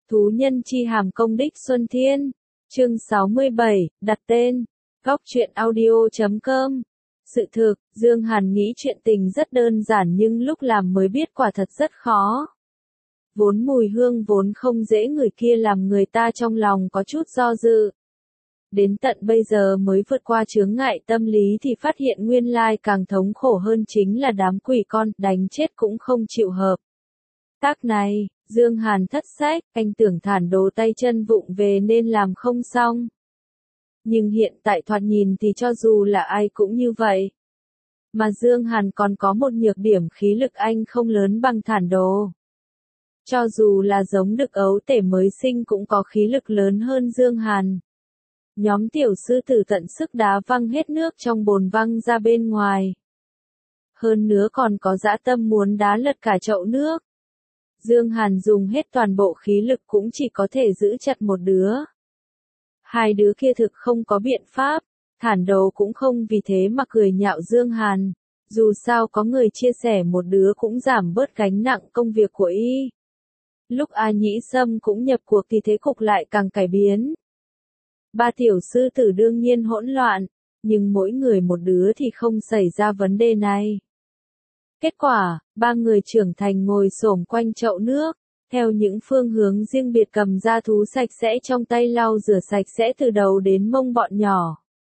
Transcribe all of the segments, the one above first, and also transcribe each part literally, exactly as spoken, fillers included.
Thú nhân chi hàm công đích Xuân Thiên. Chương sáu mươi bảy, đặt tên. Góc truyện audio chấm com. Sự thực, Dương Hàn nghĩ chuyện tình rất đơn giản nhưng lúc làm mới biết quả thật rất khó. Vốn mùi hương vốn không dễ ngửi kia làm người ta trong lòng có chút do dự. Đến tận bây giờ mới vượt qua chướng ngại tâm lý thì phát hiện nguyên lai càng thống khổ hơn chính là đám quỷ con, đánh chết cũng không chịu hợp. Tác này, Dương Hàn thất sách, anh tưởng thản đồ tay chân vụng về nên làm không xong. Nhưng hiện tại thoạt nhìn thì cho dù là ai cũng như vậy. Mà Dương Hàn còn có một nhược điểm khí lực anh không lớn bằng thản đồ. Cho dù là giống đực ấu tể mới sinh cũng có khí lực lớn hơn Dương Hàn. Nhóm tiểu sư tử tận sức đá văng hết nước trong bồn văng ra bên ngoài. Hơn nữa còn có dã tâm muốn đá lật cả chậu nước. Dương Hàn dùng hết toàn bộ khí lực cũng chỉ có thể giữ chặt một đứa. Hai đứa kia thực không có biện pháp, thản đồ cũng không vì thế mà cười nhạo Dương Hàn. Dù sao có người chia sẻ một đứa cũng giảm bớt gánh nặng công việc của y. Lúc A Nhĩ Sâm cũng nhập cuộc thì thế cục lại càng cải biến. Ba tiểu sư tử đương nhiên hỗn loạn, nhưng mỗi người một đứa thì không xảy ra vấn đề này. Kết quả, ba người trưởng thành ngồi xổm quanh chậu nước, theo những phương hướng riêng biệt cầm ra thú sạch sẽ trong tay lau rửa sạch sẽ từ đầu đến mông bọn nhỏ.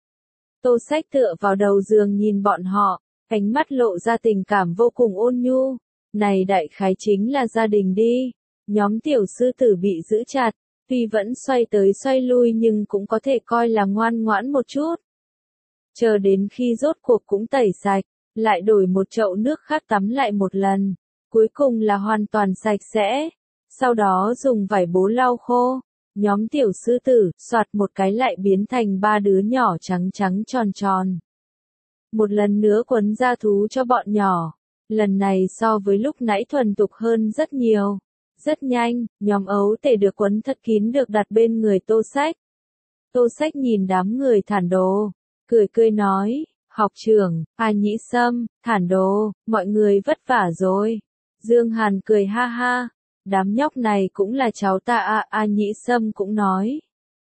Tô Sách tựa vào đầu giường nhìn bọn họ, ánh mắt lộ ra tình cảm vô cùng ôn nhu. Này đại khái chính là gia đình đi. Nhóm tiểu sư tử bị giữ chặt, tuy vẫn xoay tới xoay lui nhưng cũng có thể coi là ngoan ngoãn một chút. Chờ đến khi rốt cuộc cũng tẩy sạch, lại đổi một chậu nước khác tắm lại một lần, cuối cùng là hoàn toàn sạch sẽ. Sau đó dùng vải bố lau khô, nhóm tiểu sư tử, soạt một cái lại biến thành ba đứa nhỏ trắng trắng tròn tròn. Một lần nữa quấn da thú cho bọn nhỏ, lần này so với lúc nãy thuần thục hơn rất nhiều. Rất nhanh, nhóm ấu tể được quấn thật kín được đặt bên người Tô Sách. Tô Sách nhìn đám người thản đồ, cười cười nói, học trưởng, A Nhĩ Sâm, thản đồ, mọi người vất vả rồi. Dương Hàn cười ha ha, đám nhóc này cũng là cháu ta à, A Nhĩ Sâm cũng nói.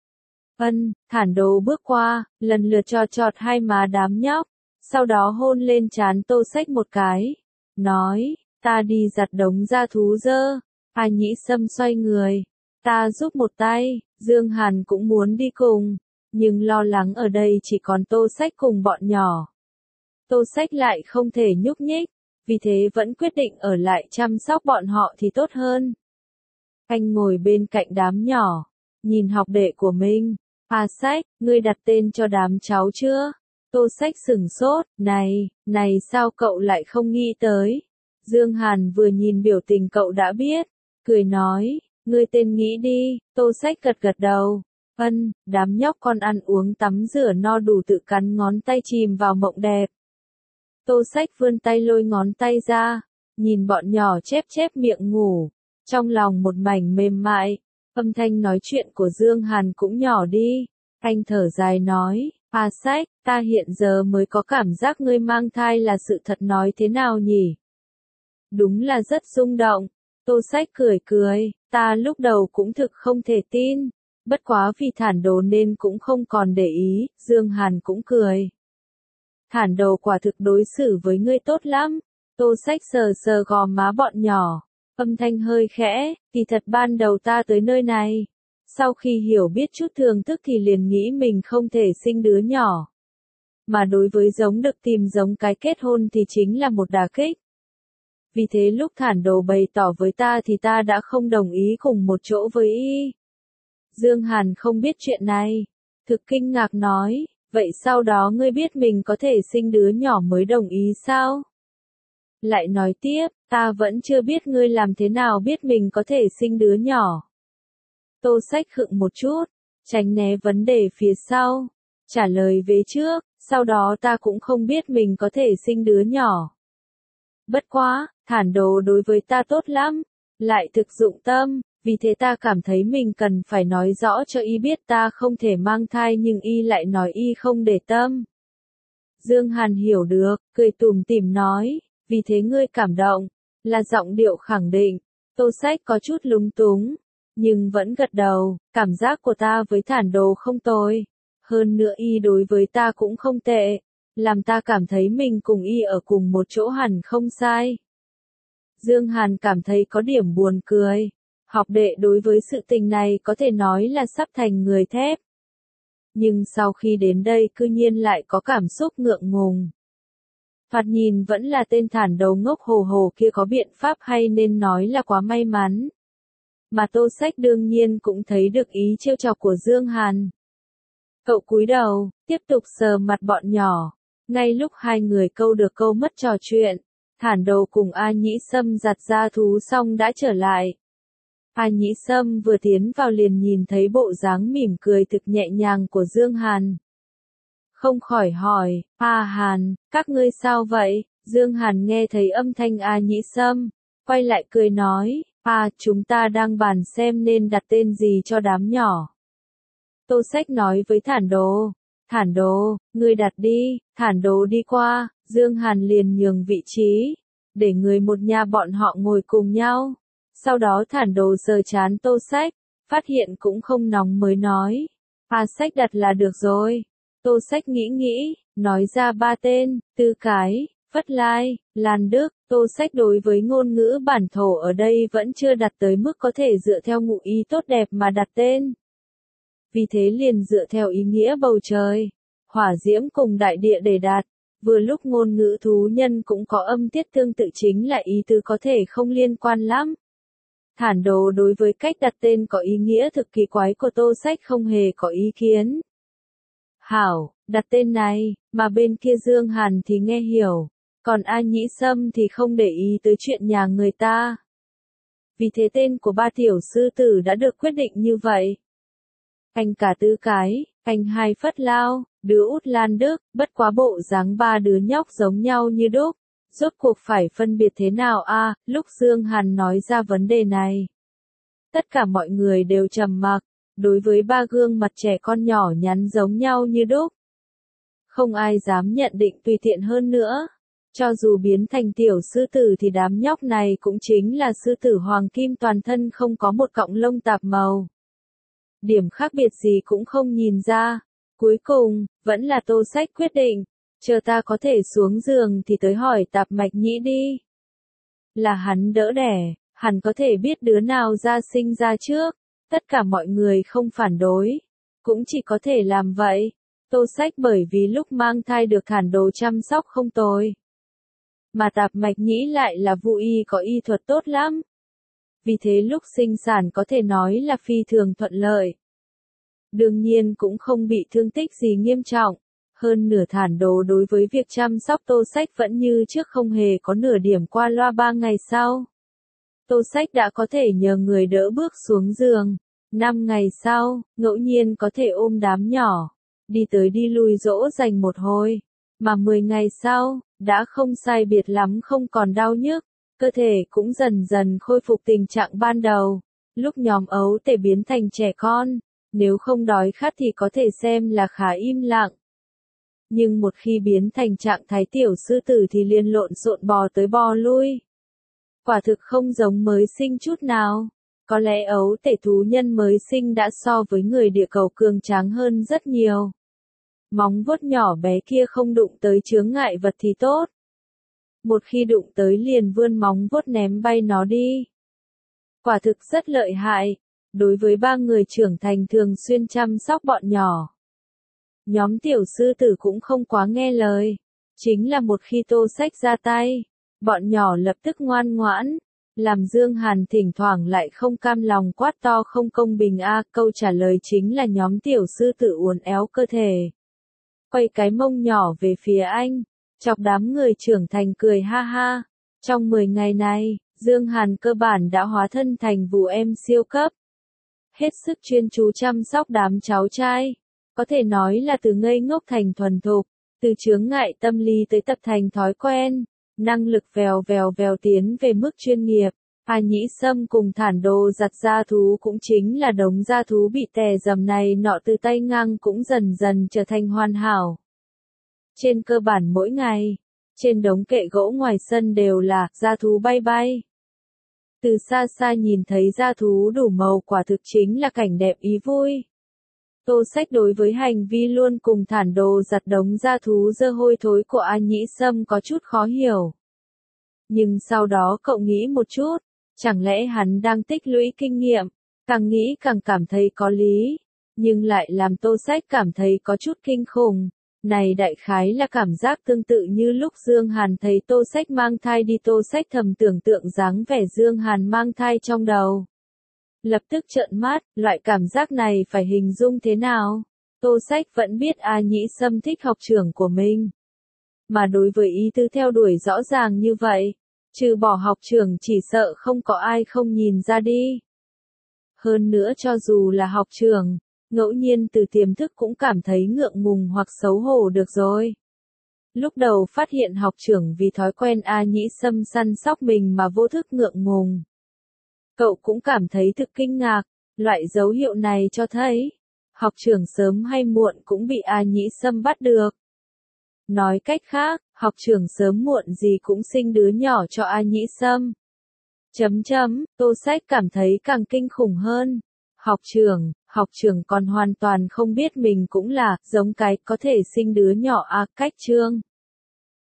Ân, thản đồ bước qua, lần lượt chọt chọt hai má đám nhóc, sau đó hôn lên trán Tô Sách một cái, nói, ta đi giặt đống da thú dơ. A Nhĩ Sâm xoay người, ta giúp một tay. Dương Hàn cũng muốn đi cùng, nhưng lo lắng ở đây chỉ còn Tô Sách cùng bọn nhỏ. Tô Sách lại không thể nhúc nhích, vì thế vẫn quyết định ở lại chăm sóc bọn họ thì tốt hơn. Anh ngồi bên cạnh đám nhỏ, nhìn học đệ của mình. A Sách, ngươi đặt tên cho đám cháu chưa? Tô Sách sửng sốt, này, này sao cậu lại không nghĩ tới? Dương Hàn vừa nhìn biểu tình cậu đã biết, cười nói, ngươi tên nghĩ đi. Tô Sách gật gật đầu. Ân, đám nhóc con ăn uống tắm rửa no đủ tự cắn ngón tay chìm vào mộng đẹp. Tô Sách vươn tay lôi ngón tay ra, nhìn bọn nhỏ chép chép miệng ngủ, trong lòng một mảnh mềm mại. Âm thanh nói chuyện của Dương Hàn cũng nhỏ đi. Anh thở dài nói, A Sách, ta hiện giờ mới có cảm giác ngươi mang thai là sự thật, nói thế nào nhỉ? Đúng là rất rung động. Tô Sách cười cười, ta lúc đầu cũng thực không thể tin, bất quá vì thản đồ nên cũng không còn để ý. Dương Hàn cũng cười. Thản đồ quả thực đối xử với ngươi tốt lắm. Tô Sách sờ sờ gò má bọn nhỏ, âm thanh hơi khẽ, kỳ thật ban đầu ta tới nơi này, sau khi hiểu biết chút thường thức thì liền nghĩ mình không thể sinh đứa nhỏ. Mà đối với giống đực tìm giống cái kết hôn thì chính là một đả kích. Vì thế lúc thản đồ bày tỏ với ta thì ta đã không đồng ý cùng một chỗ với y. Dương Hàn không biết chuyện này, thực kinh ngạc nói, vậy sau đó ngươi biết mình có thể sinh đứa nhỏ mới đồng ý sao? Lại nói tiếp, ta vẫn chưa biết ngươi làm thế nào biết mình có thể sinh đứa nhỏ. Tô Sách khựng một chút, tránh né vấn đề phía sau, trả lời về trước, sau đó ta cũng không biết mình có thể sinh đứa nhỏ. Bất quá, thản đồ đối với ta tốt lắm, lại thực dụng tâm, vì thế ta cảm thấy mình cần phải nói rõ cho y biết ta không thể mang thai nhưng y lại nói y không để tâm. Dương Hàn hiểu được, cười tủm tỉm nói, vì thế ngươi cảm động, là giọng điệu khẳng định. Tô Sách có chút lúng túng, nhưng vẫn gật đầu, cảm giác của ta với Thản Đồ không tồi. Hơn nữa y đối với ta cũng không tệ, làm ta cảm thấy mình cùng y ở cùng một chỗ hẳn không sai. Dương Hàn cảm thấy có điểm buồn cười. Học đệ đối với sự tình này có thể nói là sắp thành người thép. Nhưng sau khi đến đây cư nhiên lại có cảm xúc ngượng ngùng. Thoạt nhìn vẫn là tên Thản Đồ ngốc hồ hồ kia có biện pháp hay nên nói là quá may mắn. Mà Tô Sách đương nhiên cũng thấy được ý trêu chọc của Dương Hàn. Cậu cúi đầu, tiếp tục sờ mặt bọn nhỏ. Ngay lúc hai người câu được câu mất trò chuyện, Thản Đồ cùng A Nhĩ Sâm giặt ra thú xong đã trở lại. A Nhĩ Sâm vừa tiến vào liền nhìn thấy bộ dáng mỉm cười thực nhẹ nhàng của Dương Hàn. Không khỏi hỏi, A Hàn, các ngươi sao vậy? Dương Hàn nghe thấy âm thanh A Nhĩ Sâm, quay lại cười nói, à chúng ta đang bàn xem nên đặt tên gì cho đám nhỏ. Tô Sách nói với Thản Đồ, Thản Đồ, ngươi đặt đi. Thản Đồ đi qua, Dương Hàn liền nhường vị trí, để người một nhà bọn họ ngồi cùng nhau. Sau đó Thản Đồ sờ chán Tô Sách, phát hiện cũng không nóng mới nói, A Sách đặt là được rồi. Tô Sách nghĩ nghĩ, nói ra ba tên, Tư Cái, Phất Lai, Lan Đức. Tô Sách đối với ngôn ngữ bản thổ ở đây vẫn chưa đặt tới mức có thể dựa theo ngụ ý tốt đẹp mà đặt tên. Vì thế liền dựa theo ý nghĩa bầu trời, hỏa diễm cùng đại địa để đặt. Vừa lúc ngôn ngữ thú nhân cũng có âm tiết tương tự chính là ý tứ có thể không liên quan lắm. Thản Đồ đối với cách đặt tên có ý nghĩa thực kỳ quái của Tô Sách không hề có ý kiến. Hảo, đặt tên này, mà bên kia Dương Hàn thì nghe hiểu, còn A Nhĩ Sâm thì không để ý tới chuyện nhà người ta. Vì thế tên của ba tiểu sư tử đã được quyết định như vậy. Anh cả Tư Cái, anh hai Phất Lao, đứa út Lan Đức, bất quá bộ dáng ba đứa nhóc giống nhau như đúc. Rốt cuộc phải phân biệt thế nào a? À, lúc Dương Hàn nói ra vấn đề này, tất cả mọi người đều trầm mặc. Đối với ba gương mặt trẻ con nhỏ nhắn giống nhau như đúc, không ai dám nhận định tùy tiện hơn nữa. Cho dù biến thành tiểu sư tử thì đám nhóc này cũng chính là sư tử hoàng kim toàn thân không có một cọng lông tạp màu. Điểm khác biệt gì cũng không nhìn ra. Cuối cùng, vẫn là Tô Sách quyết định, chờ ta có thể xuống giường thì tới hỏi Tạp Mạch Nhĩ đi. Là hắn đỡ đẻ, hẳn có thể biết đứa nào ra sinh ra trước. Tất cả mọi người không phản đối, cũng chỉ có thể làm vậy. Tô Sách bởi vì lúc mang thai được Thản Đồ chăm sóc không tồi. Mà Tạp Mạch Nhĩ lại là Vu y có y thuật tốt lắm. Vì thế lúc sinh sản có thể nói là phi thường thuận lợi. Đương nhiên cũng không bị thương tích gì nghiêm trọng. Hơn nửa Thản Đồ đối với việc chăm sóc Tô Sách vẫn như trước không hề có nửa điểm qua loa ba ngày sau. Tô Sách đã có thể nhờ người đỡ bước xuống giường. Năm ngày sau, ngẫu nhiên có thể ôm đám nhỏ, đi tới đi lui dỗ dành một hồi. Mà mười ngày sau, đã không sai biệt lắm không còn đau nhức, cơ thể cũng dần dần khôi phục tình trạng ban đầu. Lúc nhóm ấu tể biến thành trẻ con, nếu không đói khát thì có thể xem là khá im lặng. Nhưng một khi biến thành trạng thái tiểu sư tử thì liền lộn xộn bò tới bò lui. Quả thực không giống mới sinh chút nào. Có lẽ ấu tể thú nhân mới sinh đã so với người địa cầu cường tráng hơn rất nhiều. Móng vuốt nhỏ bé kia không đụng tới chướng ngại vật thì tốt. Một khi đụng tới liền vươn móng vuốt ném bay nó đi. Quả thực rất lợi hại. Đối với ba người trưởng thành thường xuyên chăm sóc bọn nhỏ, nhóm tiểu sư tử cũng không quá nghe lời. Chính là một khi Tô Sách ra tay, bọn nhỏ lập tức ngoan ngoãn. Làm Dương Hàn thỉnh thoảng lại không cam lòng quát to không công bình a, câu trả lời chính là nhóm tiểu sư tử uốn éo cơ thể, quay cái mông nhỏ về phía anh, chọc đám người trưởng thành cười ha ha. Trong mười ngày này, Dương Hàn cơ bản đã hóa thân thành vụ em siêu cấp, hết sức chuyên chú chăm sóc đám cháu trai, có thể nói là từ ngây ngốc thành thuần thục, từ chướng ngại tâm lý tới tập thành thói quen. Năng lực vèo vèo vèo tiến về mức chuyên nghiệp. A Nhĩ Sâm cùng Thản Đồ giặt da thú cũng chính là đống da thú bị tè dầm này nọ từ tay ngang cũng dần dần trở thành hoàn hảo. Trên cơ bản mỗi ngày, trên đống kệ gỗ ngoài sân đều là da thú bay bay. Từ xa xa nhìn thấy gia thú đủ màu quả thực chính là cảnh đẹp ý vui. Tô Sách đối với hành vi luôn cùng thản đồ giặt đống gia thú dơ hôi thối của A Nhĩ Sâm có chút khó hiểu. Nhưng sau đó cậu nghĩ một chút, chẳng lẽ hắn đang tích lũy kinh nghiệm, càng nghĩ càng cảm thấy có lý, nhưng lại làm Tô Sách cảm thấy có chút kinh khủng. Này đại khái là cảm giác tương tự như lúc Dương Hàn thấy Tô Sách mang thai đi, Tô Sách thầm tưởng tượng dáng vẻ Dương Hàn mang thai trong đầu. Lập tức trợn mắt, loại cảm giác này phải hình dung thế nào? Tô Sách vẫn biết A Nhĩ Sâm thích học trưởng của mình. Mà đối với ý tứ theo đuổi rõ ràng như vậy, trừ bỏ học trưởng chỉ sợ không có ai không nhìn ra đi. Hơn nữa cho dù là học trưởng, ngẫu nhiên từ tiềm thức cũng cảm thấy ngượng ngùng hoặc xấu hổ được rồi. Lúc đầu phát hiện học trưởng vì thói quen A Nhĩ Sâm săn sóc mình mà vô thức ngượng ngùng. Cậu cũng cảm thấy thực kinh ngạc, loại dấu hiệu này cho thấy, học trưởng sớm hay muộn cũng bị A Nhĩ Sâm bắt được. Nói cách khác, học trưởng sớm muộn gì cũng sinh đứa nhỏ cho A Nhĩ Sâm. Chấm chấm, Tô Sách cảm thấy càng kinh khủng hơn. Học trưởng, học trưởng còn hoàn toàn không biết mình cũng là, giống cái, có thể sinh đứa nhỏ à, cách chương.